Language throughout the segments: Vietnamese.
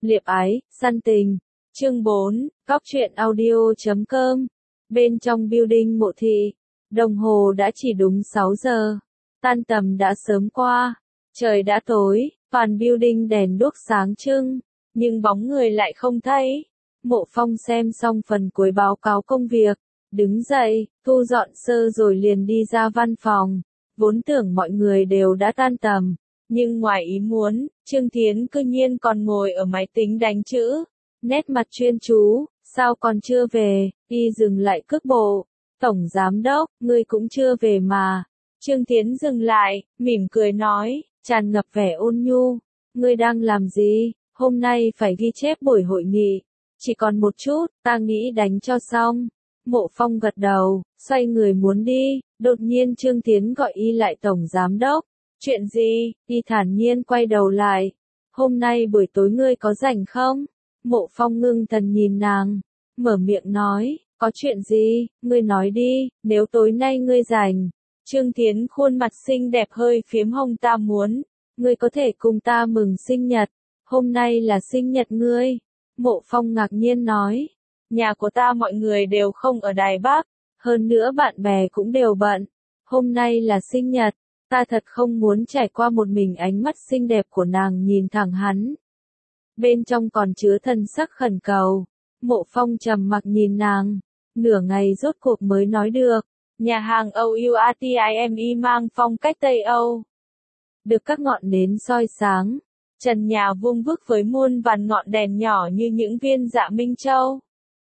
Liệp ái, săn tình. Chương 4, Cóc truyện audio.com. Bên trong building Mộ Thị, đồng hồ đã chỉ đúng 6 giờ. Tan tầm đã sớm qua. Trời đã tối, toàn building đèn đuốc sáng trưng, nhưng bóng người lại không thấy. Mộ Phong xem xong phần cuối báo cáo công việc, đứng dậy, thu dọn sơ rồi liền đi ra văn phòng. Vốn tưởng mọi người đều đã tan tầm, nhưng ngoài ý muốn, Trương Thiến cư nhiên còn ngồi ở máy tính đánh chữ. Nét mặt chuyên chú, sao còn chưa về, y dừng lại cước bộ. Tổng giám đốc, ngươi cũng chưa về mà. Trương Thiến dừng lại, mỉm cười nói, tràn ngập vẻ ôn nhu. Ngươi đang làm gì? Hôm nay phải ghi chép buổi hội nghị. Chỉ còn một chút, ta nghĩ đánh cho xong. Mộ Phong gật đầu, xoay người muốn đi, đột nhiên Trương Thiến gọi y lại tổng giám đốc. Chuyện gì? Y thản nhiên quay đầu lại. Hôm nay buổi tối ngươi có rảnh không? Mộ Phong ngưng thần nhìn nàng, mở miệng nói, có chuyện gì, ngươi nói đi, nếu tối nay ngươi rảnh. Trương Thiến khuôn mặt xinh đẹp hơi phiếm hồng, ta muốn, ngươi có thể cùng ta mừng sinh nhật, hôm nay là sinh nhật ngươi. Mộ Phong ngạc nhiên nói, nhà của ta mọi người đều không ở Đài Bắc, hơn nữa bạn bè cũng đều bận, hôm nay là sinh nhật, ta thật không muốn trải qua một mình. Ánh mắt xinh đẹp của nàng nhìn thẳng hắn, bên trong còn chứa thần sắc khẩn cầu. Mộ Phong trầm mặc nhìn nàng, nửa ngày rốt cuộc mới nói được, nhà hàng OUATIME mang phong cách Tây Âu. Được các ngọn nến soi sáng, trần nhà vuông vức với muôn vàn ngọn đèn nhỏ như những viên dạ minh châu.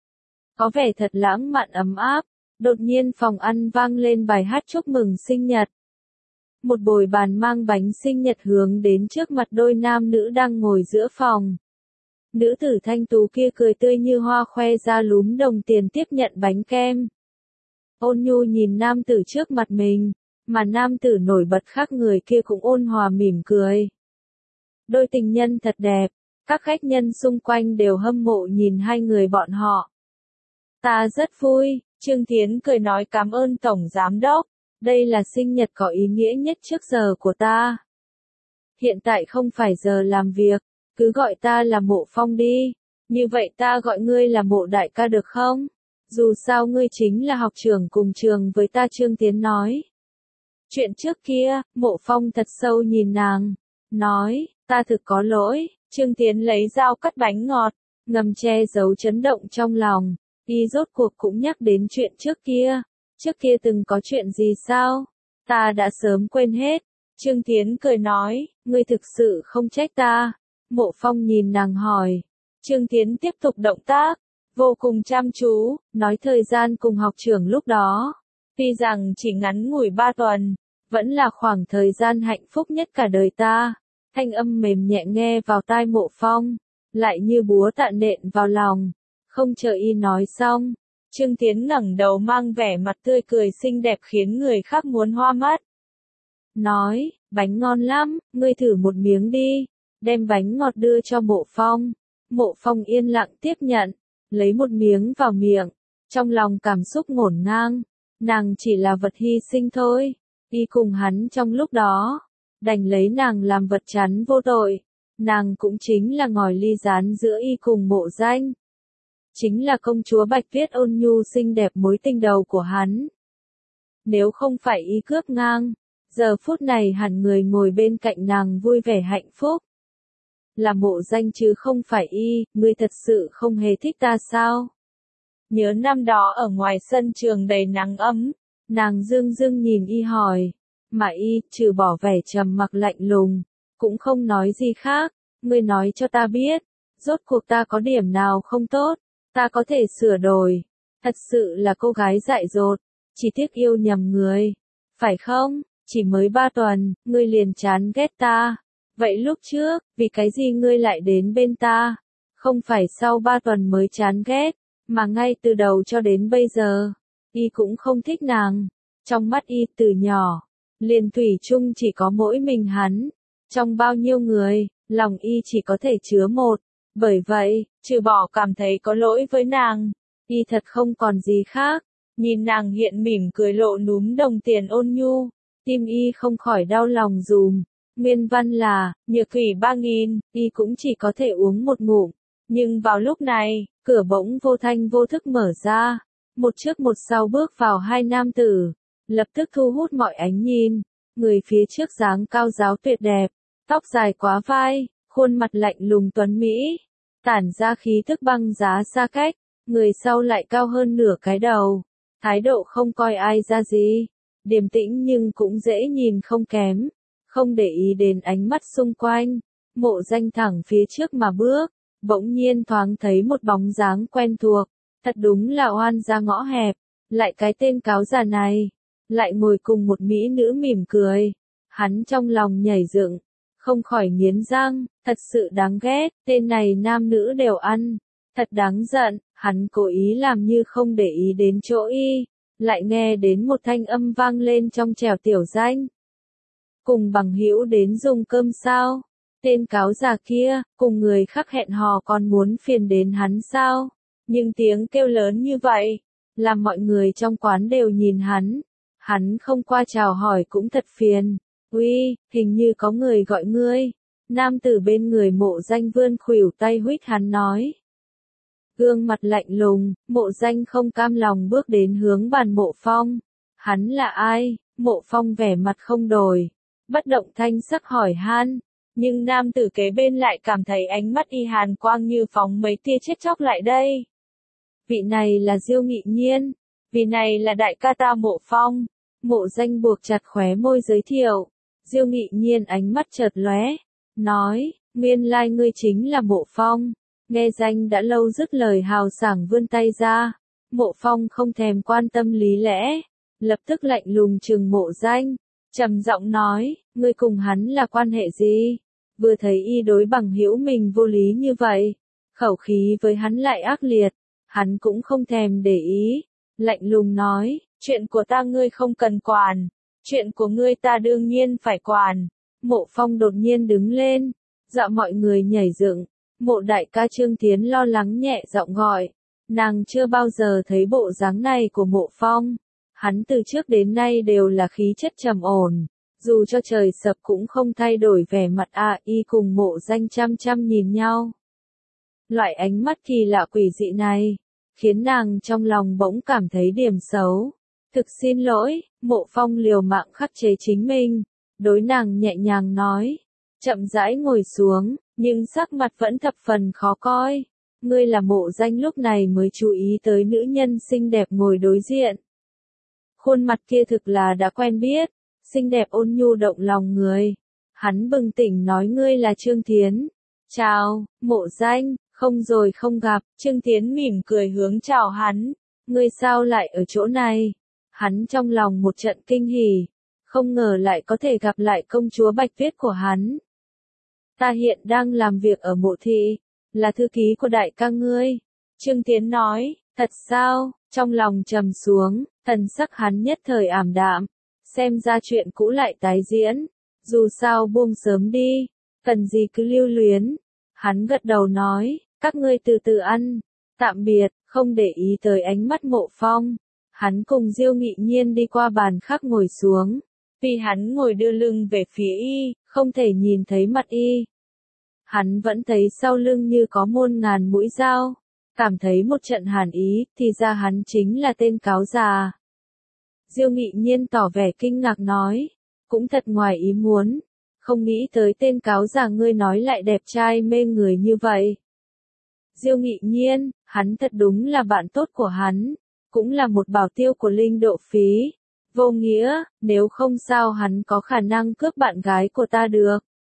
Có vẻ thật lãng mạn ấm áp, đột nhiên phòng ăn vang lên bài hát chúc mừng sinh nhật. Một bồi bàn mang bánh sinh nhật hướng đến trước mặt đôi nam nữ đang ngồi giữa phòng. Nữ tử thanh tú kia cười tươi như hoa khoe ra lúm đồng tiền tiếp nhận bánh kem. Ôn nhu nhìn nam tử trước mặt mình, mà nam tử nổi bật khác người kia cũng ôn hòa mỉm cười. Đôi tình nhân thật đẹp, các khách nhân xung quanh đều hâm mộ nhìn hai người bọn họ. Ta rất vui, Trương Thiến cười nói, cảm ơn tổng giám đốc, đây là sinh nhật có ý nghĩa nhất trước giờ của ta. Hiện tại không phải giờ làm việc, cứ gọi ta là Mộ Phong đi, như vậy ta gọi ngươi là Mộ đại ca được không? Dù sao ngươi chính là học trưởng cùng trường với ta, Trương Thiến nói. Chuyện trước kia, Mộ Phong thật sâu nhìn nàng, nói, ta thực có lỗi. Trương Thiến lấy dao cắt bánh ngọt, ngầm che giấu chấn động trong lòng, y rốt cuộc cũng nhắc đến chuyện trước kia. Trước kia từng có chuyện gì sao? Ta đã sớm quên hết. Trương Thiến cười nói, ngươi thực sự không trách ta. Mộ Phong nhìn nàng hỏi. Trương Thiến tiếp tục động tác, vô cùng chăm chú, nói thời gian cùng học trưởng lúc đó. Tuy rằng chỉ ngắn ngủi 3 tuần, vẫn là khoảng thời gian hạnh phúc nhất cả đời ta. Thanh âm mềm nhẹ nghe vào tai Mộ Phong, lại như búa tạ nện vào lòng. Không chờ y nói xong, Trương Thiến ngẩng đầu mang vẻ mặt tươi cười xinh đẹp khiến người khác muốn hoa mắt. Nói, bánh ngon lắm, ngươi thử một miếng đi. Đem bánh ngọt đưa cho Mộ Phong. Mộ Phong yên lặng tiếp nhận, lấy một miếng vào miệng, trong lòng cảm xúc ngổn ngang. Nàng chỉ là vật hy sinh thôi, y cùng hắn trong lúc đó, đành lấy nàng làm vật chắn vô tội. Nàng cũng chính là ngòi ly gián giữa y cùng Mộ Danh. Chính là công chúa Bạch Tuyết ôn nhu xinh đẹp mối tình đầu của hắn. Nếu không phải y cướp ngang, giờ phút này hẳn người ngồi bên cạnh nàng vui vẻ hạnh phúc. Là Mộ Danh chứ không phải y, ngươi thật sự không hề thích ta sao? Nhớ năm đó ở ngoài sân trường đầy nắng ấm, nàng dưng dưng nhìn y hỏi, mà y, trừ bỏ vẻ trầm mặc lạnh lùng, cũng không nói gì khác. Ngươi nói cho ta biết, rốt cuộc ta có điểm nào không tốt, ta có thể sửa đổi. Thật sự là cô gái dại dột, chỉ tiếc yêu nhầm người, phải không? Chỉ mới 3 tuần, ngươi liền chán ghét ta. Vậy lúc trước, vì cái gì ngươi lại đến bên ta? Không phải sau 3 tuần mới chán ghét, mà ngay từ đầu cho đến bây giờ, y cũng không thích nàng. Trong mắt y từ nhỏ, liền thủy chung chỉ có mỗi mình hắn. Trong bao nhiêu người, lòng y chỉ có thể chứa một. Bởi vậy, trừ bỏ cảm thấy có lỗi với nàng, y thật không còn gì khác. Nhìn nàng hiện mỉm cười lộ núm đồng tiền ôn nhu, tim y không khỏi đau lòng dùm. Nguyên văn là, nhược thủy 3.000, y cũng chỉ có thể uống một ngụm. Nhưng vào lúc này, cửa bỗng vô thanh vô thức mở ra. Một trước một sau bước vào hai nam tử. Lập tức thu hút mọi ánh nhìn. Người phía trước dáng cao ráo tuyệt đẹp. Tóc dài quá vai, khuôn mặt lạnh lùng tuấn Mỹ. Tản ra khí thức băng giá xa cách. Người sau lại cao hơn nửa cái đầu. Thái độ không coi ai ra gì. Điềm tĩnh nhưng cũng dễ nhìn không kém. Không để ý đến ánh mắt xung quanh. Mộ Danh thẳng phía trước mà bước. Bỗng nhiên thoáng thấy một bóng dáng quen thuộc. Thật đúng là oan gia ngõ hẹp. Lại cái tên cáo già này. Lại ngồi cùng một mỹ nữ mỉm cười. Hắn trong lòng nhảy dựng. Không khỏi nghiến răng. Thật sự đáng ghét. Tên này nam nữ đều ăn. Thật đáng giận. Hắn cố ý làm như không để ý đến chỗ y. Lại nghe đến một thanh âm vang lên trong trẻo tiểu danh. Cùng bằng hữu đến dùng cơm sao? Tên cáo già kia, cùng người khác hẹn hò còn muốn phiền đến hắn sao? Nhưng tiếng kêu lớn như vậy, làm mọi người trong quán đều nhìn hắn. Hắn không qua chào hỏi cũng thật phiền. Uy, hình như có người gọi ngươi. Nam tử bên người Mộ Danh vươn khuỷu tay huýt hắn nói. Gương mặt lạnh lùng, Mộ Danh không cam lòng bước đến hướng bàn Mộ Phong. Hắn là ai? Mộ Phong vẻ mặt không đổi. Bất động thanh sắc hỏi han. Nhưng nam tử kế bên lại cảm thấy ánh mắt y hàn quang như phóng mấy tia chết chóc lại đây. Vị này là Diêu Nghị Nhiên. Vị này là đại ca ta Mộ Phong. Mộ Danh buộc chặt khóe môi giới thiệu. Diêu Nghị Nhiên ánh mắt chợt lóe. Nói, nguyên lai ngươi chính là Mộ Phong. Nghe danh đã lâu dứt lời hào sảng vươn tay ra. Mộ Phong không thèm quan tâm lý lẽ. Lập tức lạnh lùng trừng Mộ Danh. Trầm giọng nói, ngươi cùng hắn là quan hệ gì? Vừa thấy y đối bằng hữu mình vô lý như vậy, khẩu khí với hắn lại ác liệt, hắn cũng không thèm để ý, lạnh lùng nói, chuyện của ta ngươi không cần quản, chuyện của ngươi ta đương nhiên phải quản. Mộ Phong đột nhiên đứng lên, dọa mọi người nhảy dựng. Mộ đại ca Trương Tiến lo lắng nhẹ giọng gọi, nàng chưa bao giờ thấy bộ dáng này của Mộ Phong. Hắn từ trước đến nay đều là khí chất trầm ổn, dù cho trời sập cũng không thay đổi vẻ mặt y cùng Mộ Danh chăm chăm nhìn nhau. Loại ánh mắt kỳ lạ quỷ dị này, khiến nàng trong lòng bỗng cảm thấy điểm xấu. Thực xin lỗi, Mộ Phong liều mạng khắc chế chính mình, đối nàng nhẹ nhàng nói, chậm rãi ngồi xuống, nhưng sắc mặt vẫn thập phần khó coi. Ngươi là Mộ Danh lúc này mới chú ý tới nữ nhân xinh đẹp ngồi đối diện. Khuôn mặt kia thực là đã quen biết, xinh đẹp ôn nhu động lòng người. Hắn bừng tỉnh nói ngươi là Trương Thiến. Chào, Mộ Danh, không rồi không gặp. Trương Thiến mỉm cười hướng chào hắn. Ngươi sao lại ở chỗ này? Hắn trong lòng một trận kinh hỉ. Không ngờ lại có thể gặp lại công chúa Bạch Tuyết của hắn. Ta hiện đang làm việc ở Mộ Thị, là thư ký của đại ca ngươi. Trương Thiến nói, thật sao? Trong lòng trầm xuống, thần sắc hắn nhất thời ảm đạm. Xem ra chuyện cũ lại tái diễn. Dù sao buông sớm đi, cần gì cứ lưu luyến. Hắn gật đầu nói, các ngươi từ từ ăn. Tạm biệt, không để ý tới ánh mắt Mộ Phong. Hắn cùng Diêu Nghị Nhiên đi qua bàn khác ngồi xuống. Vì hắn ngồi đưa lưng về phía y, không thể nhìn thấy mặt y. Hắn vẫn thấy sau lưng như có muôn ngàn mũi dao. Cảm thấy một trận hàn ý, thì ra hắn chính là tên cáo già. Diêu Nghị Nhiên tỏ vẻ kinh ngạc nói, cũng thật ngoài ý muốn, không nghĩ tới tên cáo già ngươi nói lại đẹp trai mê người như vậy. Diêu Nghị Nhiên, hắn thật đúng là bạn tốt của hắn, cũng là một bảo tiêu của Linh Độ Phí. Vô nghĩa, nếu không sao hắn có khả năng cướp bạn gái của ta được.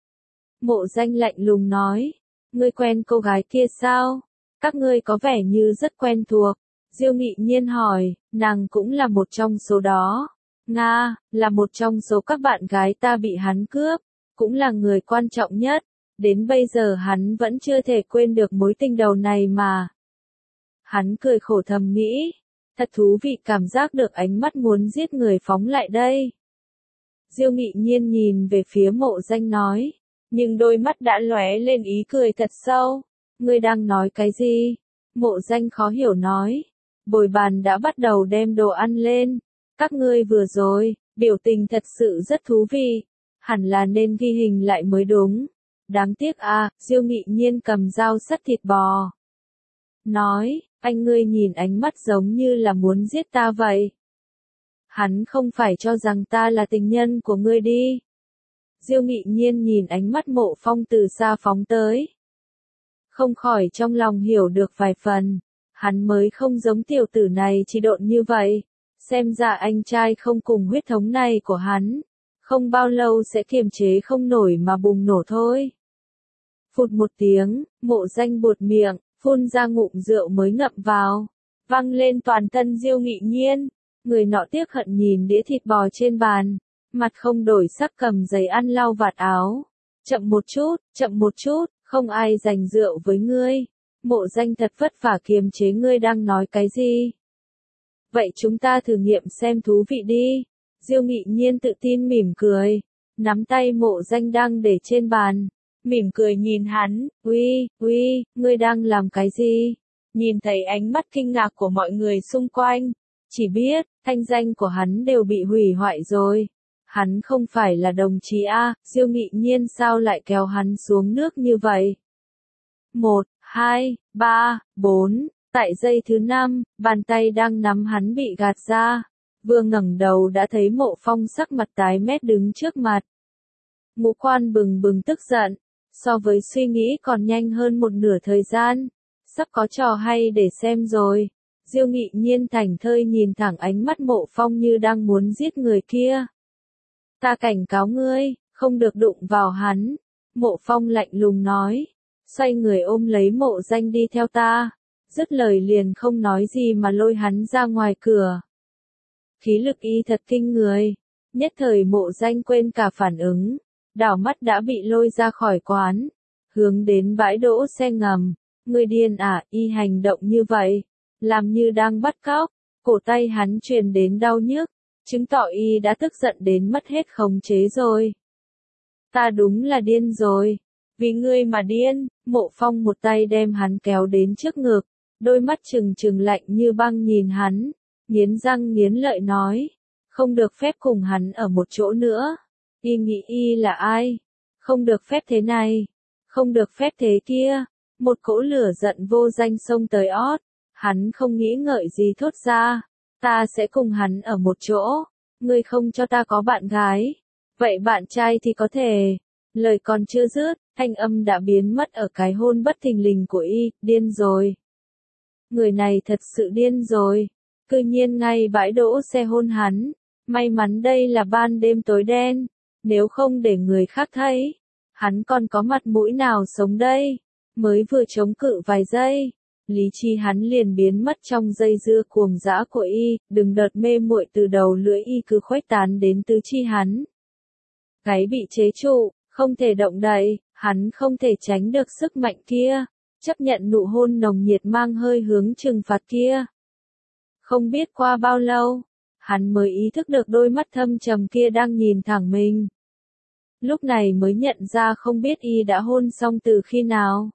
Mộ Danh lạnh lùng nói, ngươi quen cô gái kia sao? Các ngươi có vẻ như rất quen thuộc. Diêu Nghị Nhiên hỏi, nàng cũng là một trong số đó. Nga, là một trong số các bạn gái ta bị hắn cướp, cũng là người quan trọng nhất. Đến bây giờ hắn vẫn chưa thể quên được mối tình đầu này mà. Hắn cười khổ thầm nghĩ, thật thú vị cảm giác được ánh mắt muốn giết người phóng lại đây. Diêu Nghị Nhiên nhìn về phía Mộ Danh nói, nhưng đôi mắt đã lóe lên ý cười thật sâu. Ngươi đang nói cái gì? Mộ Danh khó hiểu nói. Bồi bàn đã bắt đầu đem đồ ăn lên. Các ngươi vừa rồi, biểu tình thật sự rất thú vị. hẳn là nên ghi hình lại mới đúng. Đáng tiếc à, Diêu Nghị Nhiên cầm dao sắt thịt bò. Nói, anh ngươi nhìn ánh mắt giống như là muốn giết ta vậy. Hắn không phải cho rằng ta là tình nhân của ngươi đi. Diêu Nghị Nhiên nhìn ánh mắt Mộ Phong từ xa phóng tới. Không khỏi trong lòng hiểu được vài phần. Hắn mới không giống tiểu tử này chỉ độn như vậy. Xem ra anh trai không cùng huyết thống này của hắn. Không bao lâu sẽ kiềm chế không nổi mà bùng nổ thôi. Phụt một tiếng, Mộ Danh buột miệng, phun ra ngụm rượu mới ngậm vào. Văng lên toàn thân Diêu Nghị Nhiên. Người nọ tiếc hận nhìn đĩa thịt bò trên bàn. Mặt không đổi sắc cầm giấy ăn lau vạt áo. Chậm một chút, không ai giành rượu với ngươi. Mộ Danh thật vất vả kiềm chế ngươi đang nói cái gì. Vậy chúng ta thử nghiệm xem thú vị đi. Diêu Nghị Nhiên tự tin mỉm cười. Nắm tay Mộ Danh đang để trên bàn. Mỉm cười nhìn hắn, uy, ngươi đang làm cái gì? Nhìn thấy ánh mắt kinh ngạc của mọi người xung quanh. Chỉ biết, thanh danh của hắn đều bị hủy hoại rồi. Hắn không phải là đồng chí A, Diêu Nghị Nhiên sao lại kéo hắn xuống nước như vậy? 1, 2, 3, 4, tại giây thứ 5, bàn tay đang nắm hắn bị gạt ra. Vừa ngẩng đầu đã thấy Mộ Phong sắc mặt tái mét đứng trước mặt. Ngũ quan bừng bừng tức giận, so với suy nghĩ còn nhanh hơn một nửa thời gian. Sắp có trò hay để xem rồi. Diêu Nghị Nhiên thảnh thơi nhìn thẳng ánh mắt Mộ Phong như đang muốn giết người kia. Ta cảnh cáo ngươi, không được đụng vào hắn. Mộ Phong lạnh lùng nói. Xoay người ôm lấy Mộ Danh đi theo ta. Dứt lời liền không nói gì mà lôi hắn ra ngoài cửa. Khí lực y thật kinh người. Nhất thời Mộ Danh quên cả phản ứng. Đảo mắt đã bị lôi ra khỏi quán. Hướng đến bãi đỗ xe ngầm. Ngươi điên à, y hành động như vậy. Làm như đang bắt cóc. Cổ tay hắn truyền đến đau nhức. Chứng tỏ y đã tức giận đến mất hết khống chế rồi. Ta đúng là điên rồi. Vì ngươi mà điên. Mộ Phong một tay đem hắn kéo đến trước ngực. Đôi mắt trừng trừng lạnh như băng nhìn hắn. Nghiến răng nghiến lợi nói. Không được phép cùng hắn ở một chỗ nữa. Y nghĩ y là ai? Không được phép thế này. Không được phép thế kia. Một cỗ lửa giận vô danh xông tới ót. Hắn không nghĩ ngợi gì thốt ra. Ta sẽ cùng hắn ở một chỗ. Ngươi không cho ta có bạn gái. Vậy bạn trai thì có thể. Lời còn chưa dứt, thanh âm đã biến mất ở cái hôn bất thình lình của y. Điên rồi. Người này thật sự điên rồi. Cư nhiên ngay bãi đỗ xe hôn hắn. May mắn đây là ban đêm tối đen. Nếu không để người khác thấy. Hắn còn có mặt mũi nào sống đây. Mới vừa chống cự vài giây. Lý trí hắn liền biến mất trong dây dưa cuồng dã của y, đừng đợt mê muội từ đầu lưỡi y cứ khuếch tán đến tứ chi hắn. Gáy bị chế trụ, không thể động đậy, hắn không thể tránh được sức mạnh kia, chấp nhận nụ hôn nồng nhiệt mang hơi hướng trừng phạt kia. Không biết qua bao lâu, hắn mới ý thức được đôi mắt thâm trầm kia đang nhìn thẳng mình. Lúc này mới nhận ra không biết y đã hôn xong từ khi nào.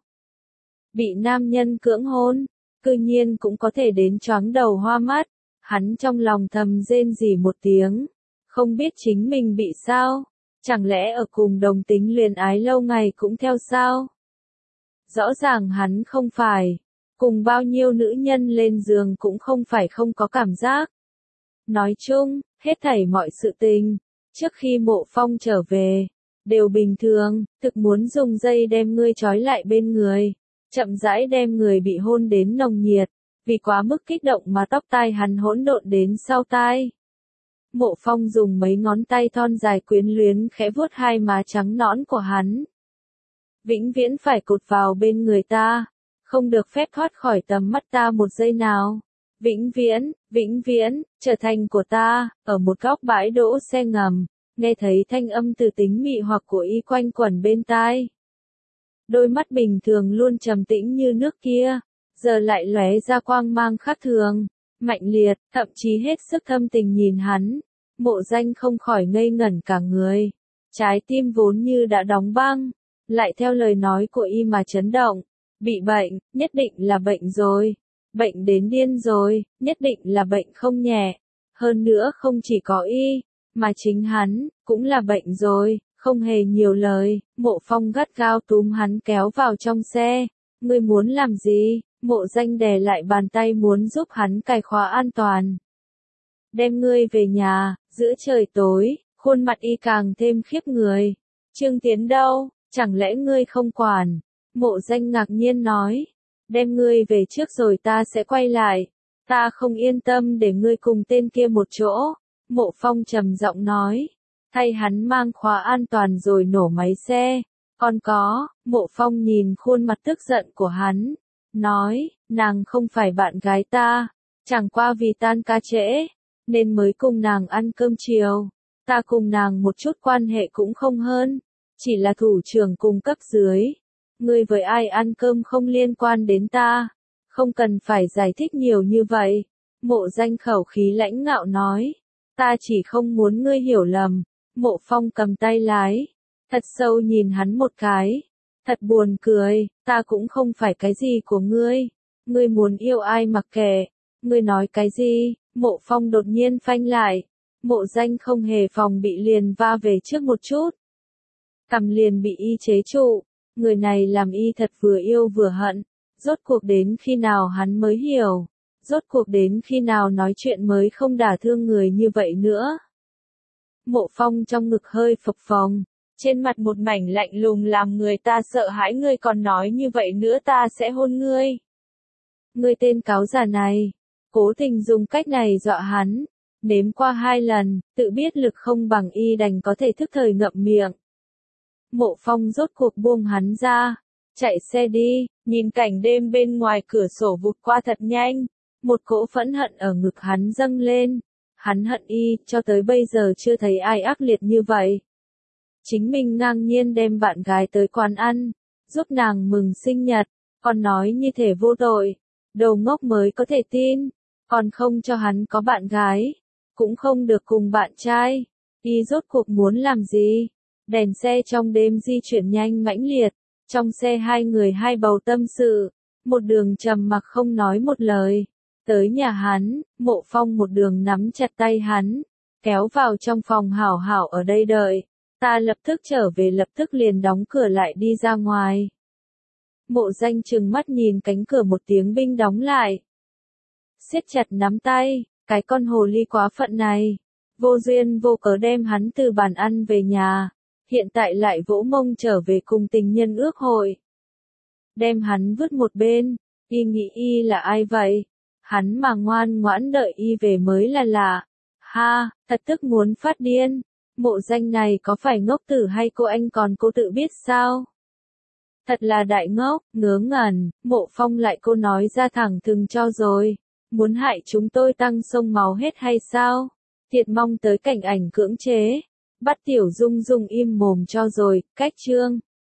Bị nam nhân cưỡng hôn, cư nhiên cũng có thể đến choáng đầu hoa mắt. Hắn trong lòng thầm rên rỉ một tiếng. Không biết chính mình bị sao. Chẳng lẽ ở cùng đồng tính luyến ái lâu ngày cũng theo sao? Rõ ràng hắn không phải. Cùng bao nhiêu nữ nhân lên giường cũng không phải không có cảm giác. Nói chung, hết thảy mọi sự tình, trước khi Mộ Phong trở về, đều bình thường, thực muốn dùng dây đem ngươi trói lại bên người. Chậm rãi đem người bị hôn đến nồng nhiệt, vì quá mức kích động mà tóc tai hắn hỗn độn đến sau tai. Mộ Phong dùng mấy ngón tay thon dài quyến luyến khẽ vuốt hai má trắng nõn của hắn. Vĩnh viễn phải cột vào bên người ta, không được phép thoát khỏi tầm mắt ta một giây nào. Vĩnh viễn, trở thành của ta, ở một góc bãi đỗ xe ngầm, nghe thấy thanh âm từ tính mị hoặc của y quanh quẩn bên tai. Đôi mắt bình thường luôn trầm tĩnh như nước kia, giờ lại lóe ra quang mang khác thường, mạnh liệt, thậm chí hết sức thâm tình nhìn hắn. Mộ Danh không khỏi ngây ngẩn cả người. Trái tim vốn như đã đóng băng, lại theo lời nói của y mà chấn động. Bị bệnh, nhất định là bệnh rồi. Bệnh đến điên rồi, nhất định là bệnh không nhẹ. Hơn nữa không chỉ có y, mà chính hắn, cũng là bệnh rồi, Không hề nhiều lời, Mộ Phong gắt gao túm hắn kéo vào trong xe. Ngươi muốn làm gì? Mộ Danh đè lại bàn tay muốn giúp hắn cài khóa an toàn. Đem ngươi về nhà, giữa trời tối, khuôn mặt y càng thêm khiếp người. Trương Tiến đâu? Chẳng lẽ ngươi không quản? Mộ Danh ngạc nhiên nói. Đem ngươi về trước rồi ta sẽ quay lại. Ta không yên tâm để ngươi cùng tên kia một chỗ. Mộ Phong trầm giọng nói. Thay hắn mang khóa an toàn rồi nổ máy xe. Còn có, Mộ Phong nhìn khuôn mặt tức giận của hắn. Nói, nàng không phải bạn gái ta. Chẳng qua vì tan ca trễ, nên mới cùng nàng ăn cơm chiều. Ta cùng nàng một chút quan hệ cũng không hơn. Chỉ là thủ trưởng cùng cấp dưới. Ngươi với ai ăn cơm không liên quan đến ta. Không cần phải giải thích nhiều như vậy. Mộ Danh khẩu khí lãnh ngạo nói. Ta chỉ không muốn ngươi hiểu lầm. Mộ Phong cầm tay lái. Thật sâu nhìn hắn một cái. Thật buồn cười, ta cũng không phải cái gì của ngươi. Ngươi muốn yêu ai mặc kệ. Ngươi nói cái gì? Mộ Phong đột nhiên phanh lại. Mộ Danh không hề phòng bị liền va về trước một chút. Cầm liền bị y chế trụ. Người này làm y thật vừa yêu vừa hận. Rốt cuộc đến khi nào hắn mới hiểu. Rốt cuộc đến khi nào nói chuyện mới không đả thương người như vậy nữa. Mộ Phong trong ngực hơi phập phồng. Trên mặt một mảnh lạnh lùng làm người ta sợ hãi. Ngươi còn nói như vậy nữa ta sẽ hôn ngươi. Ngươi tên cáo già này. Cố tình dùng cách này dọa hắn. Nếm qua 2 lần, tự biết lực không bằng y đành có thể thức thời ngậm miệng. Mộ Phong rốt cuộc buông hắn ra. Chạy xe đi, nhìn cảnh đêm bên ngoài cửa sổ vụt qua thật nhanh. Một cỗ phẫn hận ở ngực hắn dâng lên. Hắn hận y, cho tới bây giờ chưa thấy ai ác liệt như vậy. Chính mình ngang nhiên đem bạn gái tới quán ăn, giúp nàng mừng sinh nhật, còn nói như thể vô tội. Đầu ngốc mới có thể tin, còn không cho hắn có bạn gái, cũng không được cùng bạn trai. Y rốt cuộc muốn làm gì? Đèn xe trong đêm di chuyển nhanh mãnh liệt, trong xe 2 người 2 bầu tâm sự, một đường trầm mặc không nói một lời. Tới nhà hắn, Mộ Phong một đường nắm chặt tay hắn, kéo vào trong phòng hảo hảo ở đây đợi. Ta lập tức trở về lập tức liền đóng cửa lại đi ra ngoài. Mộ Danh trừng mắt nhìn cánh cửa một tiếng binh đóng lại. Siết chặt nắm tay, cái con hồ ly quá phận này. Vô duyên vô cớ đem hắn từ bàn ăn về nhà. Hiện tại lại vỗ mông trở về cùng tình nhân ước hội. Đem hắn vứt một bên, y nghĩ y là ai vậy? Hắn mà ngoan ngoãn đợi y về mới là lạ. Ha, thật tức muốn phát điên. Mộ Danh này có phải ngốc tử hay cô anh còn cô tự biết sao? Thật là đại ngốc, ngớ ngẩn. Mộ Phong lại cô nói ra thẳng thừng cho rồi. Muốn hại chúng tôi tăng sông máu hết hay sao? Thiệt mong tới cảnh ảnh cưỡng chế. Bắt Tiểu Dung Dung im mồm cho rồi, cách chương.